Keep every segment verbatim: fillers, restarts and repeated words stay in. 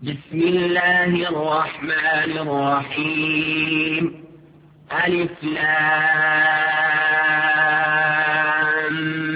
بسم الله الرحمن الرحيم. ألف لام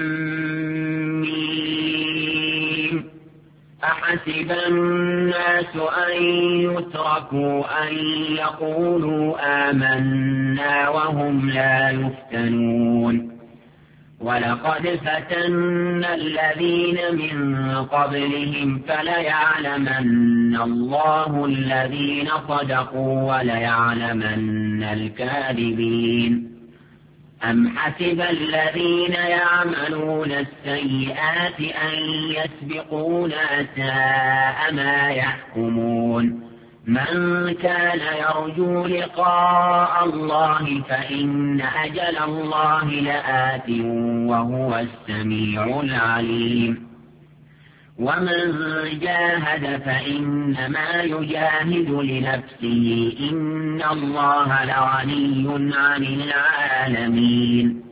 ميم. أحسب الناس أن يتركوا أن يقولوا آمنا وهم لا يفتنون. ولقد فتنا الذين من قبلهم فليعلمن الله الذين صدقوا وليعلمن الكاذبين. أم حسب الذين يعملون السيئات أن يسبقونا ساء ما يحكمون. من كان يرجو لقاء الله فإن أجل الله لآت وهو السميع العليم. ومن جاهد فإنما يجاهد لنفسه إن الله لغني عن العالمين.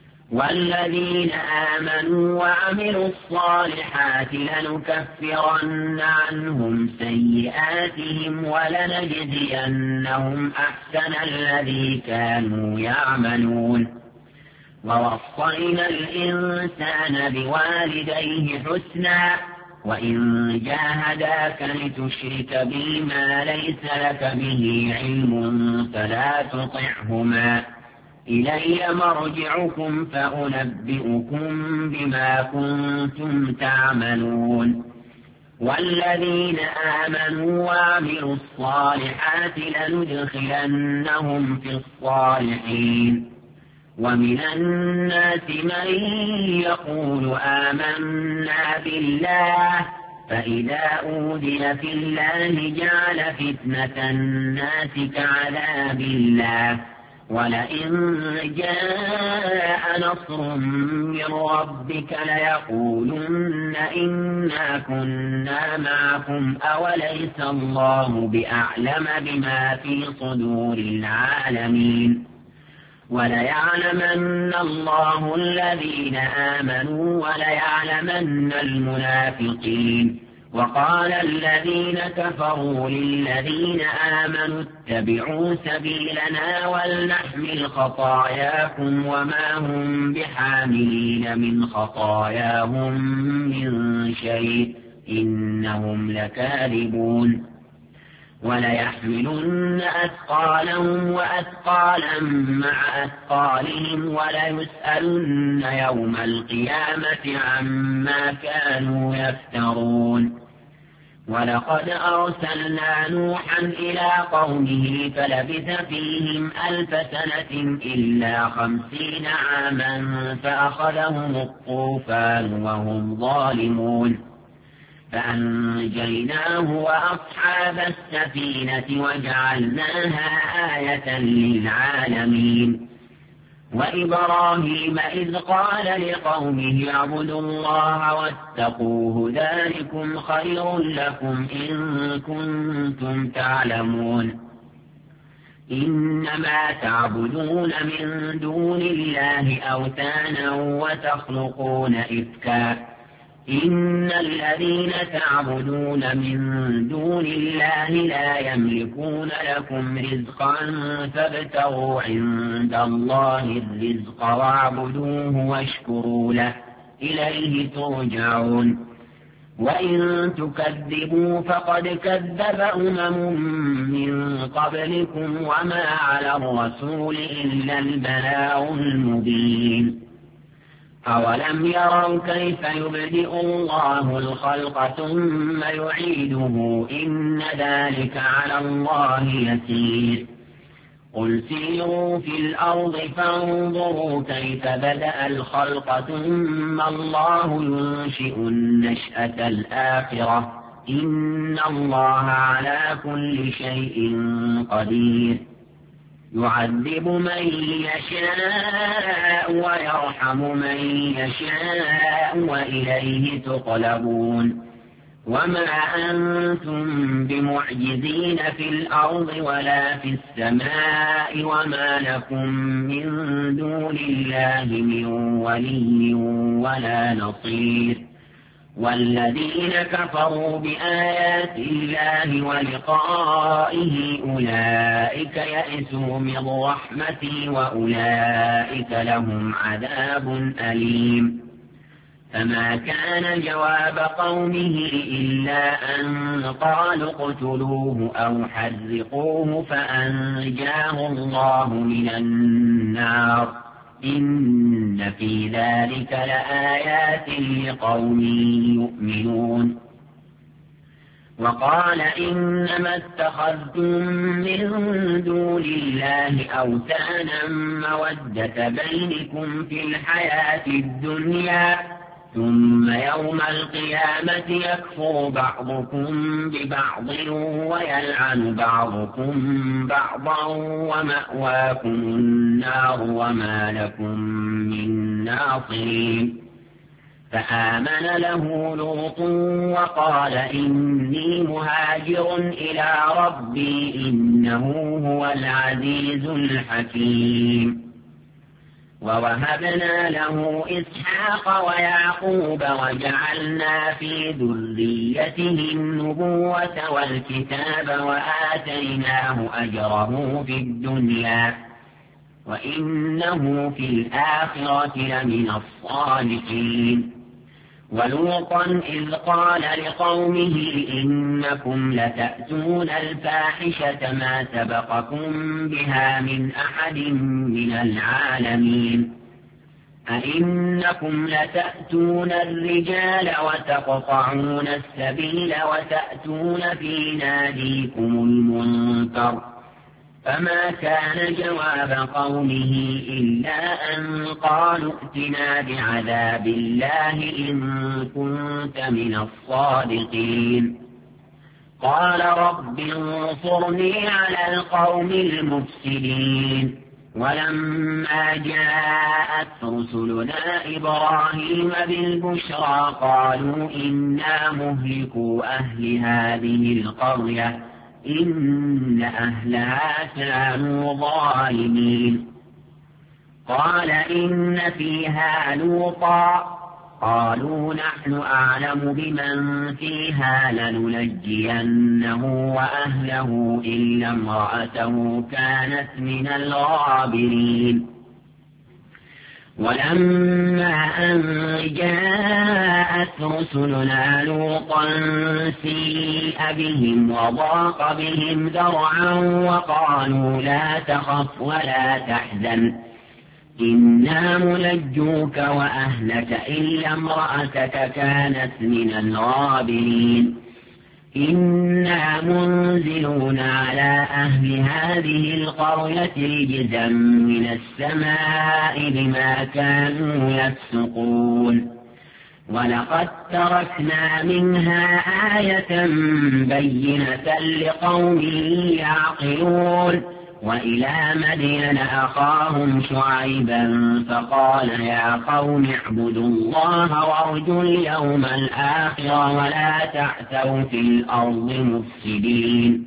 والذين آمنوا وعملوا الصالحات لنكفرن عنهم سيئاتهم ولنجزينهم أحسن الذي كانوا يعملون. ووصينا الإنسان بوالديه حسنا وإن جاهداك لتشرك بي ما ليس لك به علم فلا تطعهما إلي مرجعكم فأنبئكم بما كنتم تعملون. والذين آمنوا وعملوا الصالحات لندخلنهم في الصالحين. ومن الناس من يقول آمنا بالله فإذا أوذي في الله جعل فتنة الناس كعذاب الله ولئن جاء نصر من ربك ليقولن إنا كنا معكم أوليس الله بأعلم بما في صدور العالمين. وليعلمن الله الذين آمنوا وليعلمن المنافقين. وقال الذين كفروا للذين آمنوا اتبعوا سبيلنا ولنحمل خطاياكم وما هم بحاملين من خطاياهم من شيء إنهم لكاذبون. وليحملن أثقالهم وأثقالا مع أثقالهم وليسألن يوم القيامة عما كانوا يفترون. ولقد أرسلنا نوحا إلى قومه فلبث فيهم ألف سنة إلا خمسين عاما فأخذهم الطوفان وهم ظالمون فأنجيناه وأصحاب السفينة وجعلناها آية للعالمين. وإبراهيم إذ قال لقومه اعبدوا الله واتقوه ذلكم خير لكم إن كنتم تعلمون. إنما تعبدون من دون الله أوثانا وتخلقون إفكا إن الذين تعبدون من دون الله لا يملكون لكم رزقا فابتغوا عند الله الرزق واعبدوه واشكروا له إليه ترجعون. وإن تكذبوا فقد كذب أمم من قبلكم وما على الرسول إلا البلاغ المبين. أولم يروا كيف يبدئ الله الخلق ثم يعيده إن ذلك على الله يسير. قل سيروا في الأرض فانظروا كيف بدأ الخلق ثم الله ينشئ النشأة الآخرة إن الله على كل شيء قدير. يعذب من يشاء ويرحم من يشاء وإليه تقلبون. وما أنتم بمعجزين في الأرض ولا في السماء وما لكم من دون الله من ولي ولا نصير. والذين كفروا بآيات الله ولقائه أولئك يئسوا من رحمتي وأولئك لهم عذاب أليم. فما كان جواب قومه إلا أن قالوا اقتلوه أو حرقوه فأنجاه الله من النار. إن في ذلك لآيات لقوم يؤمنون. وقال إنما اتخذتم من دون الله أوثانا مودة بينكم في الحياة الدنيا ثم يوم القيامة يكفر بعضكم ببعض ويلعن بعضكم بعضا ومأواكم النار وما لكم من ناصرين. فآمن له لوط وقال إني مهاجر إلى ربي إنه هو العزيز الحكيم. ووهبنا له إسحاق ويعقوب وجعلنا في ذريته النبوة والكتاب وآتيناه أجره في الدنيا وإنه في الآخرة لمن الصالحين. ولوطا إذ قال لقومه إنكم لتأتون الفاحشة ما سبقكم بها من أحد من العالمين. أئنكم لتأتون الرجال وتقطعون السبيل وتأتون في ناديكم المنكر. فما كان جواب قومه إلا أن قالوا ائتنا بعذاب الله إن كنت من الصادقين. قال رب انصرني على القوم المفسدين. ولما جاءت رسلنا إبراهيم بالبشرى قالوا إنا مهلكو أهل هذه القرية إن أهلها كانوا ظالمين. قال إن فيها لوطا قالوا نحن أعلم بمن فيها لننجينه وأهله إلا امرأته كانت من الغابرين. ولما أن جاءت رسلنا لوطا سيء بهم وضاق بهم ذرعا وقالوا لا تخف ولا تحزن إنا منجوك وأهلك إلا امرأتك كانت من الغابرين. إنا منزلون على أهل هذه القرية رجزا من السماء بما كانوا يفسقون. ولقد تركنا منها آية بينة لقوم يعقلون. وإلى مدين أخاهم شعيبا فقال يا قوم اعبدوا الله وارجوا اليوم الآخر ولا تعثوا في الأرض مفسدين.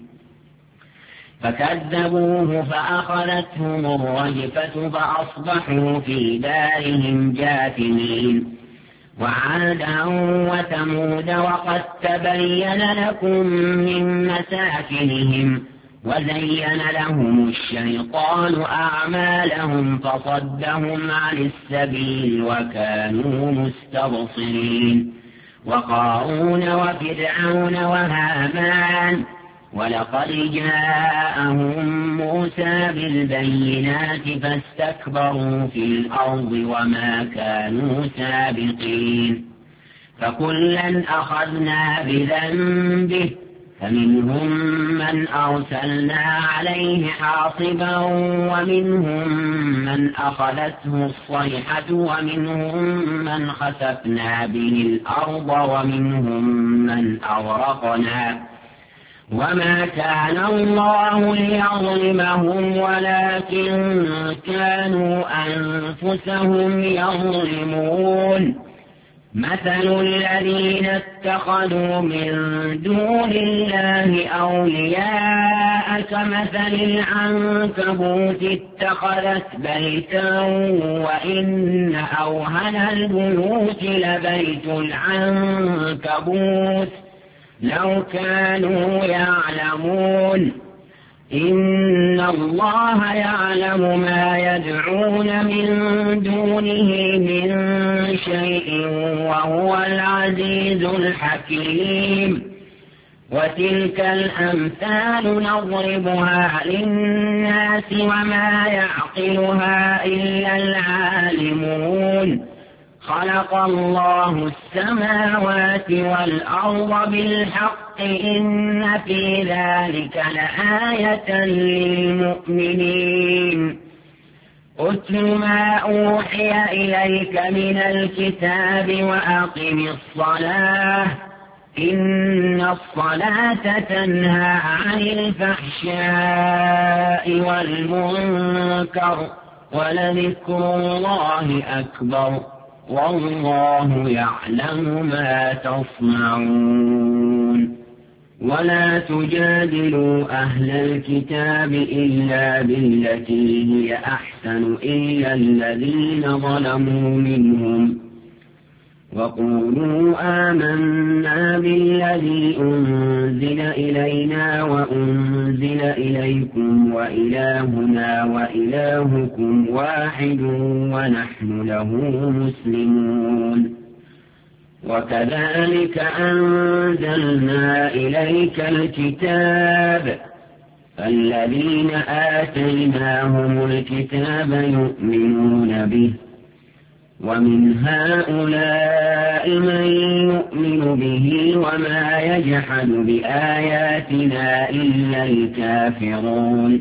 فكذبوه فأخذتهم الرجفة فأصبحوا في دارهم جاثمين. وعادا وثمود وقد تبين لكم من مساكنهم وزين لهم الشيطان أعمالهم فصدهم عن السبيل وكانوا مستبصرين. وقارون وفرعون وهامان ولقد جاءهم موسى بالبينات فاستكبروا في الأرض وما كانوا سابقين. فكلا أخذنا بذنبه فمنهم من أرسلنا عليه حاصبا ومنهم من أخذته الصيحة ومنهم من خسفنا به الأرض ومنهم من أغرقنا. وما كان الله ليظلمهم ولكن كانوا أنفسهم يظلمون. مثل الذين اتخذوا من دون الله أولياء كمثل العنكبوت اتخذت بيتا وإن أوهن البيوت لبيت العنكبوت لو كانوا يعلمون إن الله يعلم ما يدعون من دونه من شيء وهو العزيز الحكيم وتلك الأمثال نضربها للناس وما يعقلها إلا العالمون خلق الله السماوات والأرض بالحق إن في ذلك لآية للمؤمنين أتل ما أوحي إليك من الكتاب وأقم الصلاة إن الصلاة تنهى عن الفحشاء والمنكر ولذكر الله أكبر والله يعلم ما تصنعون ولا تجادلوا أهل الكتاب إلا بالتي هي أحسن إلا الذين ظلموا منهم وقولوا آمنا بالذي أنزل إلينا وأنزل إليكم وإلهنا وإلهكم واحد ونحن له مسلمون وكذلك أنزلنا إليك الكتاب الذين آتيناهم الكتاب يؤمنون به ومن هؤلاء من يؤمن به وما يجحد بآياتنا إلا الكافرون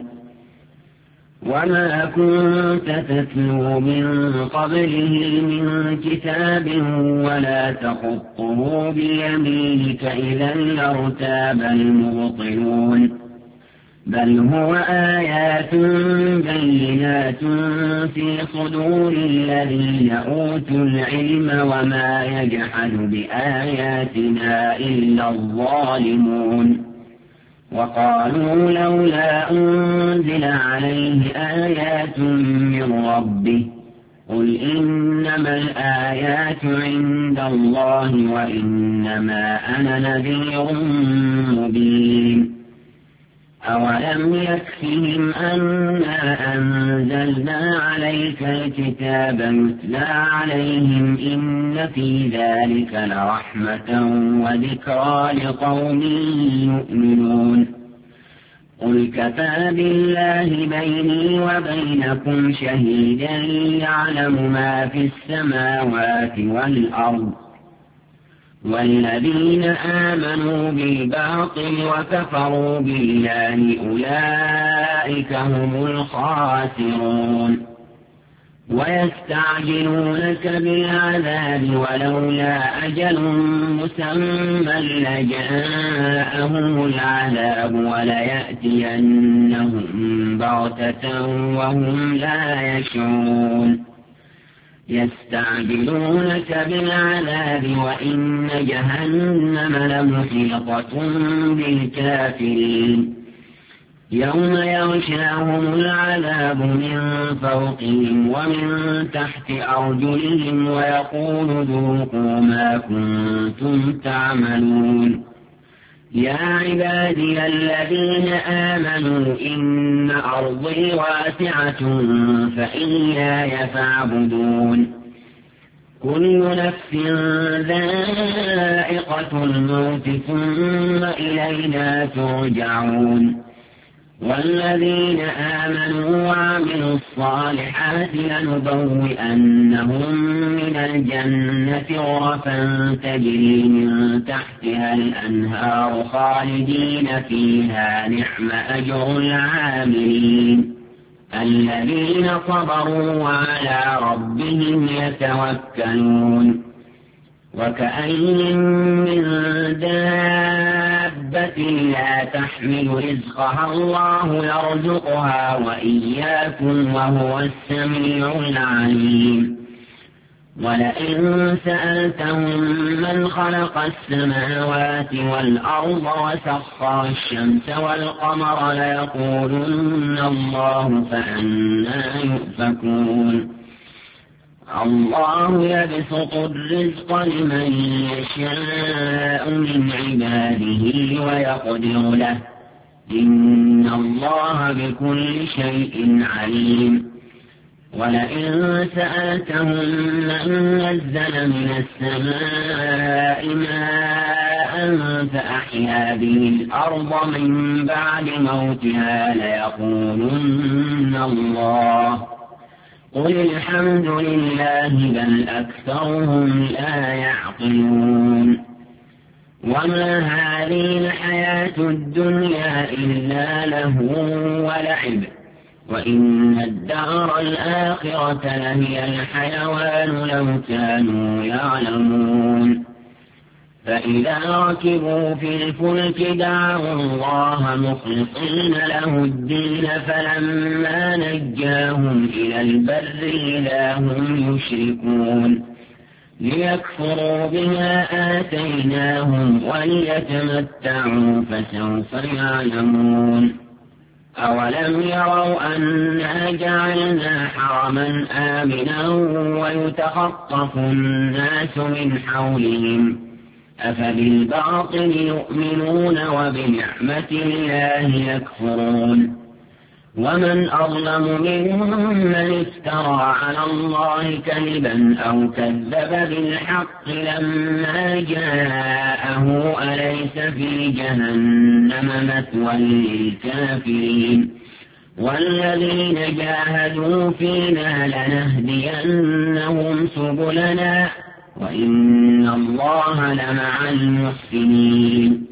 وما كنت تتلو من قبله من كتاب ولا تخطه بيمينك إذا لارتاب المبطلون بل هو آيات بينات في صدور الذين أوتوا العلم وما يجحد بآياتنا إلا الظالمون وقالوا لولا أنزل عليه آيات من ربه قل إنما الآيات عند الله وإنما أنا نذير مبين أولم يكفهم أنا أنزلنا عليك الكتاب يتلى عليهم إن في ذلك لرحمة وذكرى لقوم يؤمنون قل كفى بالله بيني وبينكم شهيدا يعلم ما في السماوات والأرض والذين آمنوا بالباطل وكفروا بالله أولئك هم الخاسرون ويستعجلونك بالعذاب ولولا أجل مسمى لجاءهم العذاب وليأتينهم بغتة وهم لا يشعرون يستعجلونك بالعذاب وإن جهنم لمحيطة بالكافرين يوم يغشاهم العذاب من فوقهم ومن تحت أرجلهم ويقول ذوقوا ما كنتم تعملون يا عبادي الذين آمنوا إن أرضي واسعة فإياي فاعبدون كل نفس ذائقة الموت ثم إلينا ترجعون والذين آمنوا وعملوا الصالحات لنبوئنهم من الجنة غرفا تجري من تحتها الأنهار خالدين فيها نعم أجر العاملين الذين صبروا وعلى ربهم يتوكلون وكأين من دابة لا تحمل رزقها الله يرزقها وإياكم وهو السميع العليم ولئن سألتهم من خلق السماوات والأرض وسخر الشمس والقمر ليقولن الله فأنى يؤفكون الله يبسط الرزق لمن يشاء من عباده ويقدر له إن الله بكل شيء عليم ولئن سألتهم من نزل من السماء ماء فأحيا به الأرض من بعد موتها ليقولن الله قل الحمد لله بل أكثرهم لا يعقلون وما هذه الحياة الدنيا إلا لهو ولعب وإن الدار الآخرة لهي الحيوان لو كانوا يعلمون فإذا ركبوا في الفلك دعوا الله مخلصين له الدين فلما نجاهم إلى البر إذا هم يشركون ليكفروا بما آتيناهم وليتمتعوا فسوف يعلمون أولم يروا أنا جعلنا حرما آمنا ويتخطف الناس من حولهم أفبالباطل يؤمنون وبنعمة الله يكفرون ومن أظلم ممن افترى على الله كذبا أو كذب بالحق لما جاءه أليس في جهنم مثوى للكافرين والذين جاهدوا فينا لنهدينهم سبلنا وإن الله لمع المحسنين